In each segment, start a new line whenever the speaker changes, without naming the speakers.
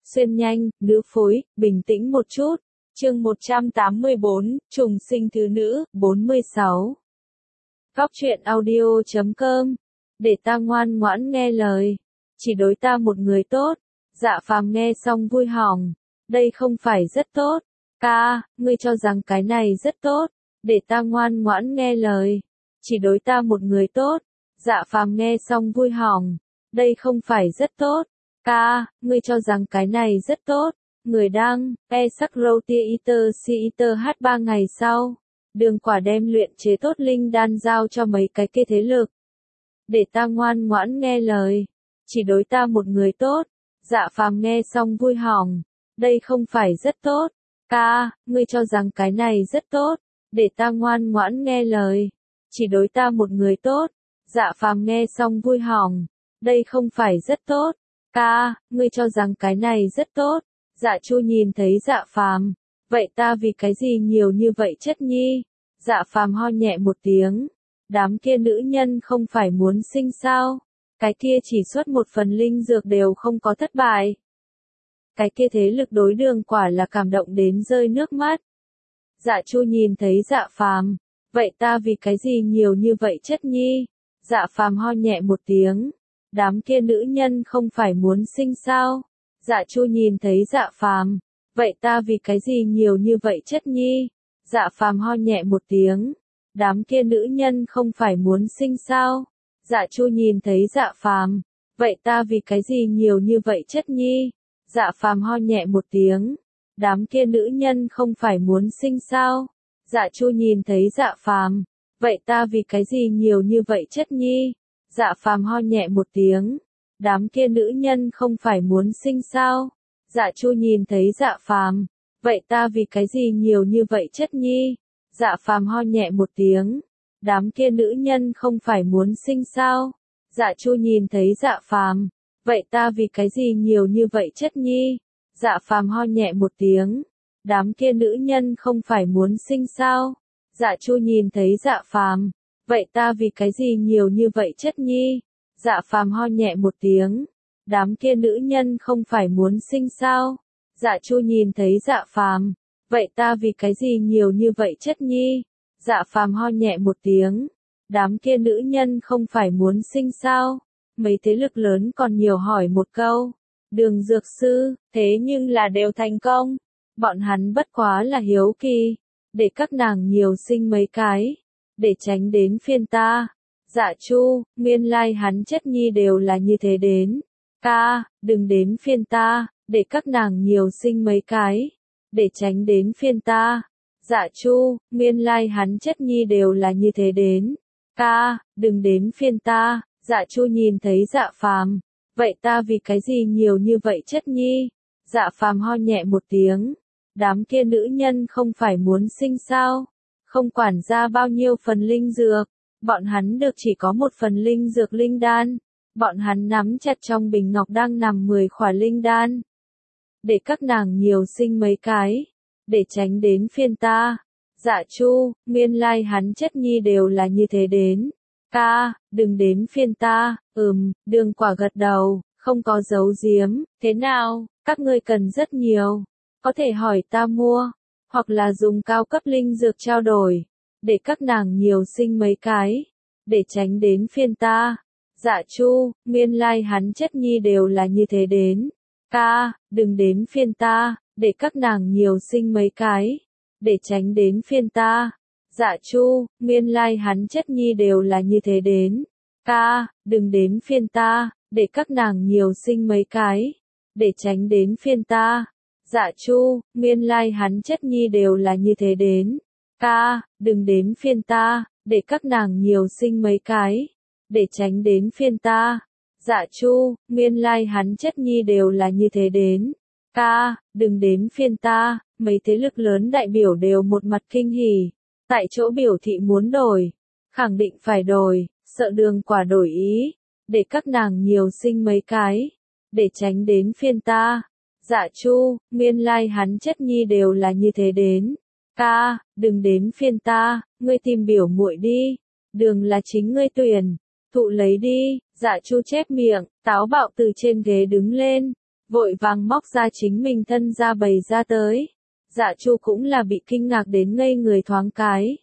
xuyên nhanh, nữ phối, bình tĩnh một chút. Chương 184, trùng sinh thứ nữ, 46. Góc truyện audio.com. Để ta ngoan ngoãn nghe lời. Chỉ đối ta một người tốt. Dạ phàm nghe xong vui hỏng. Đây không phải rất tốt. Ca, ngươi cho rằng cái này rất tốt. Để ta ngoan ngoãn nghe lời. Chỉ đối ta một người tốt. Dạ phàm nghe xong vui hỏng. Đây không phải rất tốt. Ca, ngươi cho rằng cái này rất tốt. Người đăng, sắc roti eater si eater h 3 ngày sau. Đường quả đem luyện chế tốt linh đan giao cho mấy cái kia thế lực. Để ta ngoan ngoãn nghe lời. Chỉ đối ta một người tốt. Dạ phàm nghe xong vui hỏng. Đây không phải rất tốt. Ca, ngươi cho rằng cái này rất tốt. Để ta ngoan ngoãn nghe lời. Chỉ đối ta một người tốt. Dạ phàm nghe xong vui hỏng. Đây không phải rất tốt. Ca, ngươi cho rằng cái này rất tốt. Dạ Chu nhìn thấy Dạ phàm. Vậy ta vì cái gì nhiều như vậy chất nhi? Dạ phàm ho nhẹ một tiếng. Đám kia nữ nhân không phải muốn sinh sao? Cái kia chỉ xuất một phần linh dược đều không có thất bại. Cái kia thế lực đối Đường quả là cảm động đến rơi nước mắt. Dạ Chu nhìn thấy Dạ phàm. Vậy ta vì cái gì nhiều như vậy chất nhi? Dạ phàm ho nhẹ một tiếng. Đám kia nữ nhân không phải muốn sinh sao? Dạ Chu nhìn thấy Dạ phàm. Vậy ta vì cái gì nhiều như vậy chất nhi? Dạ phàm ho nhẹ một tiếng. Đám kia nữ nhân không phải muốn sinh sao? Dạ Chu nhìn thấy Dạ phàm. Vậy ta vì cái gì nhiều như vậy chất nhi? Dạ phàm ho nhẹ một tiếng. Đám kia nữ nhân không phải muốn sinh sao? Dạ Chu nhìn thấy Dạ phàm. Vậy ta vì cái gì nhiều như vậy chất nhi? Dạ phàm ho nhẹ một tiếng. Đám kia nữ nhân không phải muốn sinh sao? Dạ Chu nhìn thấy Dạ phàm. Vậy ta vì cái gì nhiều như vậy chất nhi? Dạ phàm ho nhẹ một tiếng. Đám kia nữ nhân không phải muốn sinh sao? Dạ Chu nhìn thấy Dạ phàm. Vậy ta vì cái gì nhiều như vậy chất nhi? Dạ phàm ho nhẹ một tiếng. Đám kia nữ nhân không phải muốn sinh sao? Dạ Chu nhìn thấy Dạ phàm. Vậy ta vì cái gì nhiều như vậy chất nhi? Dạ phàm ho nhẹ một tiếng. Đám kia nữ nhân không phải muốn sinh sao? Dạ Chu nhìn thấy Dạ phàm. Vậy ta vì cái gì nhiều như vậy chất nhi? Dạ phàm ho nhẹ một tiếng. Đám kia nữ nhân không phải muốn sinh sao? Mấy thế lực lớn còn nhiều hỏi một câu. Đường dược sư, thế nhưng là đều thành công. Bọn hắn bất quá là hiếu kỳ. Để các nàng nhiều sinh mấy cái. Để tránh đến phiên ta. Dạ Chu, nguyên lai hắn chất nhi đều là như thế đến. Ca, đừng đến phiên ta. Để các nàng nhiều sinh mấy cái. Để tránh đến phiên ta. Dạ Chu, nguyên lai hắn chất nhi đều là như thế đến. Ca, đừng đến phiên ta. Dạ Chu nhìn thấy Dạ phàm. Vậy ta vì cái gì nhiều như vậy chất nhi? Dạ phàm ho nhẹ một tiếng. Đám kia nữ nhân không phải muốn sinh sao? Không quản ra bao nhiêu phần linh dược. Bọn hắn được chỉ có một phần linh dược linh đan. Bọn hắn nắm chặt trong bình ngọc đang nằm 10 khỏa linh đan. Để các nàng nhiều sinh mấy cái. Để tránh đến phiên ta. Dạ Chu, nguyên lai hắn chất nhi đều là như thế đến. Ca, đừng đến phiên ta. Đường quả gật đầu, không có giấu giếm. Thế nào, các ngươi cần rất nhiều. Có thể hỏi ta mua. Hoặc là dùng cao cấp linh dược trao đổi. Để các nàng nhiều sinh mấy cái. Để tránh đến phiên ta. Dạ Chu, nguyên lai hắn chất nhi đều là như thế đến. Ca, đừng đến phiên ta. Để các nàng nhiều sinh mấy cái. Để tránh đến phiên ta. Dạ Chu, nguyên lai hắn chất nhi đều là như thế đến. Ca, đừng đến phiên ta. Để các nàng nhiều sinh mấy cái. Để tránh đến phiên ta. Dạ Chu, nguyên lai hắn chất nhi đều là như thế đến. Ca, đừng đến phiên ta. Để các nàng nhiều sinh mấy cái. Để tránh đến phiên ta. Dạ Chu, nguyên lai hắn chất nhi đều là như thế đến. Ca, đừng đến phiên ta. Mấy thế lực lớn đại biểu đều một mặt kinh hỉ. Tại chỗ biểu thị muốn đổi. Khẳng định phải đổi. Sợ Đường quả đổi ý. Để các nàng nhiều sinh mấy cái. Để tránh đến phiên ta. Dạ Chu, nguyên lai hắn chất nhi đều là như thế đến. Ca, đừng đến phiên ta. Ngươi tìm biểu muội đi. Đường là chính ngươi tuyển. Thụ lấy đi. Dạ Chu chép miệng. Táo bạo từ trên ghế đứng lên. vội vàng móc ra chính mình thân ra bày ra tới. Dạ Chu cũng là bị kinh ngạc đến ngây người thoáng cái.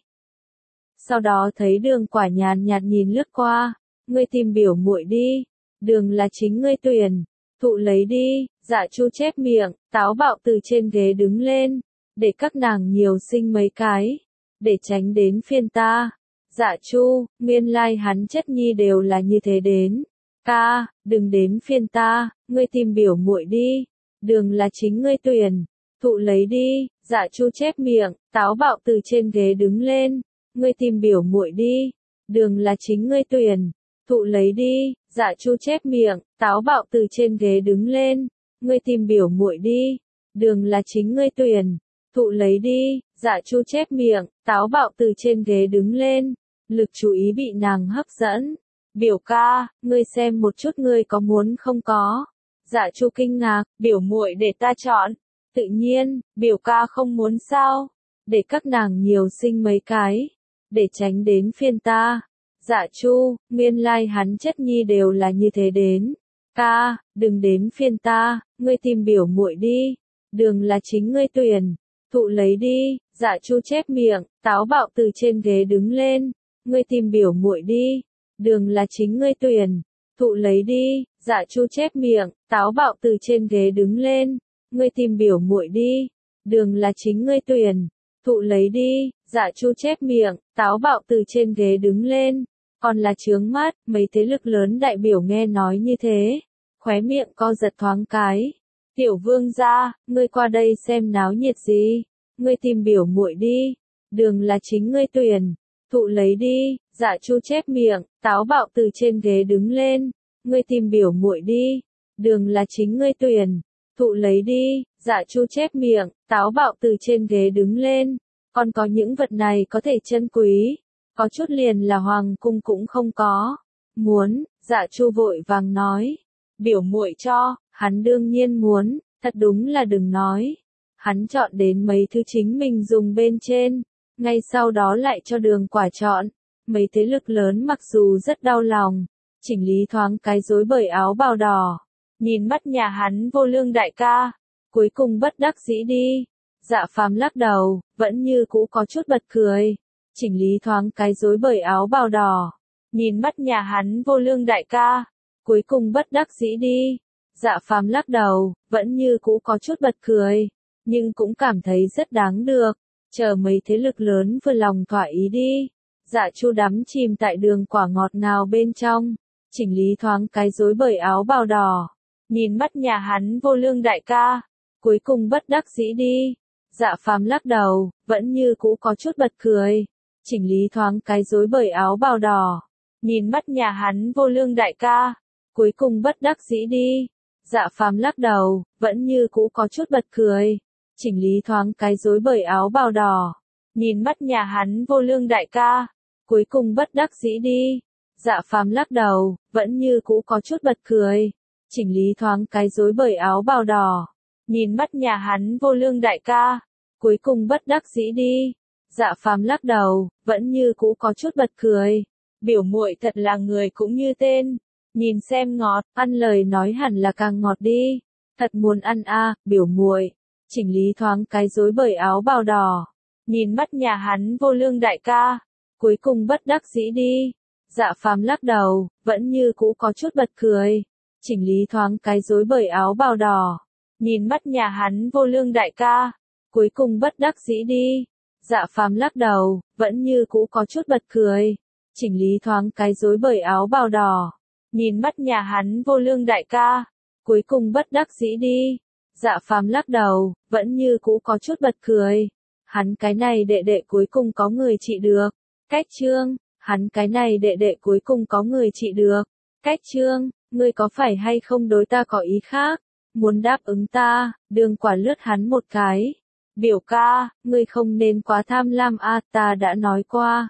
Sau đó thấy Đường Quả nhàn nhạt nhìn lướt qua, ngươi tìm biểu muội đi, đường là chính ngươi tuyển, thụ lấy đi. Dạ Chu chép miệng, táo bạo từ trên ghế đứng lên, để các nàng nhiều sinh mấy cái, để tránh đến phiên ta. Dạ Chu, nguyên lai hắn chất nhi đều là như thế đến. Ca, đừng đến phiên ta, ngươi tìm biểu muội đi, đường là chính ngươi tuyển, thụ lấy đi. Dạ Chu chép miệng, táo bạo từ trên ghế đứng lên, ngươi tìm biểu muội đi, đường là chính ngươi tuyển, thụ lấy đi. Dạ Chu chép miệng, táo bạo từ trên ghế đứng lên, ngươi tìm biểu muội đi, đường là chính ngươi tuyển, thụ lấy đi. Dạ Chu chép miệng, táo bạo từ trên ghế đứng lên, lực chú ý bị nàng hấp dẫn. Biểu ca, ngươi xem một chút ngươi có muốn không có. Dạ Chu kinh ngạc, biểu muội để ta chọn. Tự nhiên, biểu ca không muốn sao, để các nàng nhiều sinh mấy cái, để tránh đến phiên ta. Dạ Chu, nguyên lai hắn chất nhi đều là như thế đến. Ca, đừng đến phiên ta, ngươi tìm biểu muội đi, đường là chính ngươi tuyển, thụ lấy đi. Dạ Chu chép miệng, táo bạo từ trên ghế đứng lên, ngươi tìm biểu muội đi, đường là chính ngươi tuyển, thụ lấy đi. Dạ Chu chép miệng, táo bạo từ trên ghế đứng lên, ngươi tìm biểu muội đi, đường là chính ngươi tuyển, thụ lấy đi. Dạ Chu chép miệng, táo bạo từ trên ghế đứng lên, còn là chướng mắt. Mấy thế lực lớn đại biểu nghe nói như thế, khóe miệng co giật thoáng cái. Tiểu vương gia, ngươi qua đây xem náo nhiệt gì, ngươi tìm biểu muội đi, đường là chính ngươi tuyển, thụ lấy đi. Dạ Chu chép miệng, táo bạo từ trên ghế đứng lên, ngươi tìm biểu muội đi, đường là chính ngươi tuyển, thụ lấy đi. Dạ Chu chép miệng, táo bạo từ trên ghế đứng lên, còn có những vật này có thể chân quý, có chút liền là hoàng cung cũng không có. Muốn. Dạ Chu vội vàng nói, biểu muội cho, hắn đương nhiên muốn, thật đúng là đừng nói. Hắn chọn đến mấy thứ chính mình dùng bên trên, ngay sau đó lại cho Đường Quả chọn. Mấy thế lực lớn mặc dù rất đau lòng, chỉnh lý thoáng cái rối bời áo bào đỏ, nhìn mắt nhà hắn Vô Lương đại ca, cuối cùng bất đắc dĩ đi. Dạ Phàm lắc đầu, vẫn như cũ có chút bật cười, chỉnh lý thoáng cái rối bời áo bào đỏ, nhìn mắt nhà hắn Vô Lương đại ca, cuối cùng bất đắc dĩ đi. Dạ Phàm lắc đầu, vẫn như cũ có chút bật cười, nhưng cũng cảm thấy rất đáng được, chờ mấy thế lực lớn vừa lòng thỏa ý đi. Dạ Chu đắm chìm tại Đường Quả ngọt ngào bên trong, chỉnh lý thoáng cái rối bời áo bào đỏ, nhìn mắt nhà hắn Vô Lương đại ca, cuối cùng bất đắc dĩ đi. Dạ Phàm lắc đầu, vẫn như cũ có chút bật cười, chỉnh lý thoáng cái rối bời áo bào đỏ, nhìn mắt nhà hắn Vô Lương đại ca, cuối cùng bất đắc dĩ đi. Dạ Phàm lắc đầu, vẫn như cũ có chút bật cười, chỉnh lý thoáng cái rối bời áo bào đỏ, nhìn mắt nhà hắn Vô Lương đại ca, cuối cùng bất đắc dĩ đi. Dạ Phàm lắc đầu, vẫn như cũ có chút bật cười, chỉnh lý thoáng cái rối bời áo bào đỏ, nhìn mắt nhà hắn Vô Lương đại ca, cuối cùng bất đắc dĩ đi. Dạ Phàm lắc đầu, vẫn như cũ có chút bật cười, biểu muội thật là người cũng như tên, nhìn xem ngọt, ăn lời nói hẳn là càng ngọt đi, thật muốn ăn a, biểu muội. Chỉnh lý thoáng cái rối bời áo bào đỏ, nhìn mắt nhà hắn Vô Lương đại ca, cuối cùng bất đắc dĩ đi. Dạ Phàm lắc đầu, vẫn như cũ có chút bật cười, chỉnh lý thoáng cái rối bời áo bào đỏ, nhìn mắt nhà hắn Vô Lương đại ca, cuối cùng bất đắc dĩ đi. Dạ Phàm lắc đầu, vẫn như cũ có chút bật cười, chỉnh lý thoáng cái rối bời áo bào đỏ, nhìn mắt nhà hắn Vô Lương đại ca, cuối cùng bất đắc dĩ đi. Dạ Phàm lắc đầu, vẫn như cũ có chút bật cười, hắn cái này đệ đệ cuối cùng có người trị được. Cách Trương, hắn cái này đệ đệ cuối cùng có người trị được. Cách Trương, ngươi có phải hay không đối ta có ý khác, muốn đáp ứng ta? Đường Quả lướt hắn một cái. Biểu ca, ngươi không nên quá tham lam a, ta đã nói qua.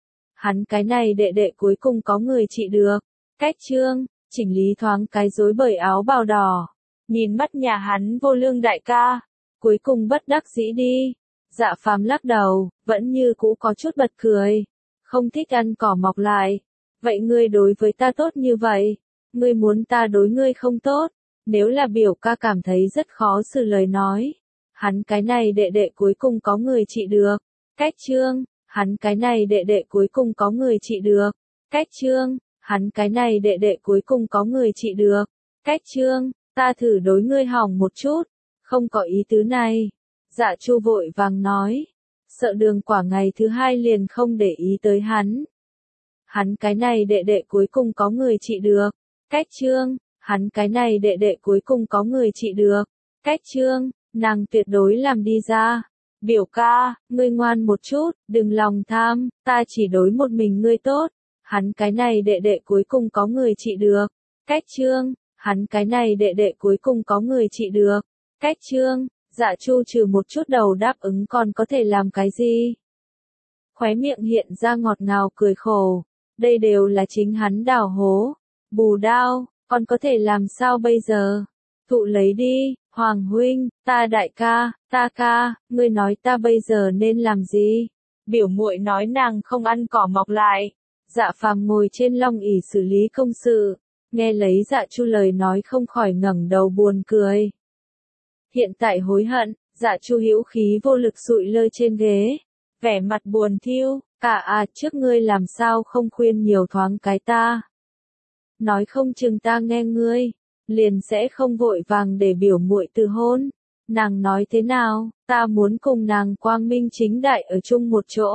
Hắn cái này đệ đệ cuối cùng có người trị được. Cách Trương, chỉnh lý thoáng cái rối bời áo bào đỏ, nhìn mắt nhà hắn Vô Lương đại ca, cuối cùng bất đắc dĩ đi. Dạ Phàm lắc đầu, vẫn như cũ có chút bật cười, không thích ăn cỏ mọc lại. Vậy ngươi đối với ta tốt như vậy, ngươi muốn ta đối ngươi không tốt, Nếu là biểu ca cảm thấy rất khó xử lời nói. Hắn cái này đệ đệ cuối cùng có người trị được. Cách Trương, hắn cái này đệ đệ cuối cùng có người trị được. Cách Trương, hắn cái này đệ đệ cuối cùng có người trị được. Cách Trương, ta thử đối ngươi hỏng một chút, không có ý tứ này. Dạ Chu vội vàng nói, sợ Đường Quả ngày thứ hai liền không để ý tới hắn. Hắn cái này đệ đệ cuối cùng có người trị được. Cách Trương, hắn cái này đệ đệ cuối cùng có người trị được. Cách Trương, nàng tuyệt đối làm đi ra. Biểu ca, ngươi ngoan một chút, đừng lòng tham, ta chỉ đối một mình ngươi tốt. Hắn cái này đệ đệ cuối cùng có người trị được. Cách Trương, hắn cái này đệ đệ cuối cùng có người trị được. Cách Trương, Dạ Chu trừ một chút đầu đáp ứng còn có thể làm cái gì? Khóe miệng hiện ra ngọt ngào cười khổ. Đây đều là chính hắn đào hố. Bù đao, còn có thể làm sao bây giờ? Thụ lấy đi, Hoàng huynh, ta đại ca, ta ca, ngươi nói ta bây giờ nên làm gì? Biểu muội nói nàng không ăn cỏ mọc lại. Dạ Phàm ngồi trên long ỷ xử lý công sự, nghe lấy Dạ Chu lời nói không khỏi ngẩng đầu buồn cười. Hiện tại hối hận, Dạ Chu hữu khí vô lực sụi lơ trên ghế, vẻ mặt buồn thiu, trước ngươi làm sao không khuyên nhiều thoáng cái ta. Nói không chừng ta nghe ngươi, liền sẽ không vội vàng để biểu muội từ hôn. Nàng nói thế nào, ta muốn cùng nàng quang minh chính đại ở chung một chỗ.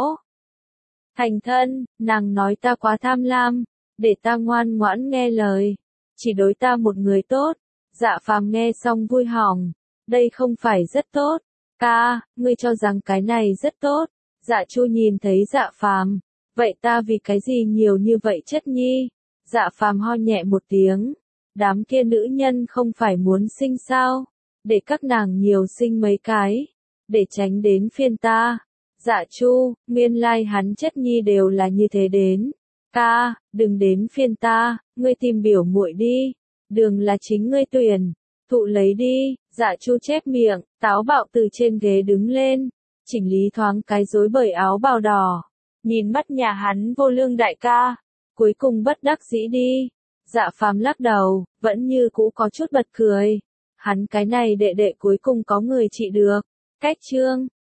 Thành thân, nàng nói ta quá tham lam, để ta ngoan ngoãn nghe lời, chỉ đối ta một người tốt. Dạ Phàm nghe xong vui hỏng, đây không phải rất tốt. Ca, ngươi cho rằng cái này rất tốt. Dạ Chu nhìn thấy Dạ Phàm, vậy ta vì cái gì nhiều như vậy chất nhi? Dạ Phàm ho nhẹ một tiếng, đám kia nữ nhân không phải muốn sinh sao? Để các nàng nhiều sinh mấy cái, để tránh đến phiên ta. Dạ Chu, nguyên lai hắn chất nhi đều là như thế đến. Ca, đừng đến phiên ta, ngươi tìm biểu muội đi. Đường là chính ngươi tuyển, thụ lấy đi. Dạ Chu chép miệng, táo bạo từ trên ghế đứng lên, chỉnh lý thoáng cái rối bời áo bào đỏ, nhìn mắt nhà hắn vô lương đại ca, cuối cùng bất đắc dĩ đi. Dạ Phàm lắc đầu, vẫn như cũ có chút bật cười. Hắn cái này đệ đệ cuối cùng có người trị được. Cách Trương,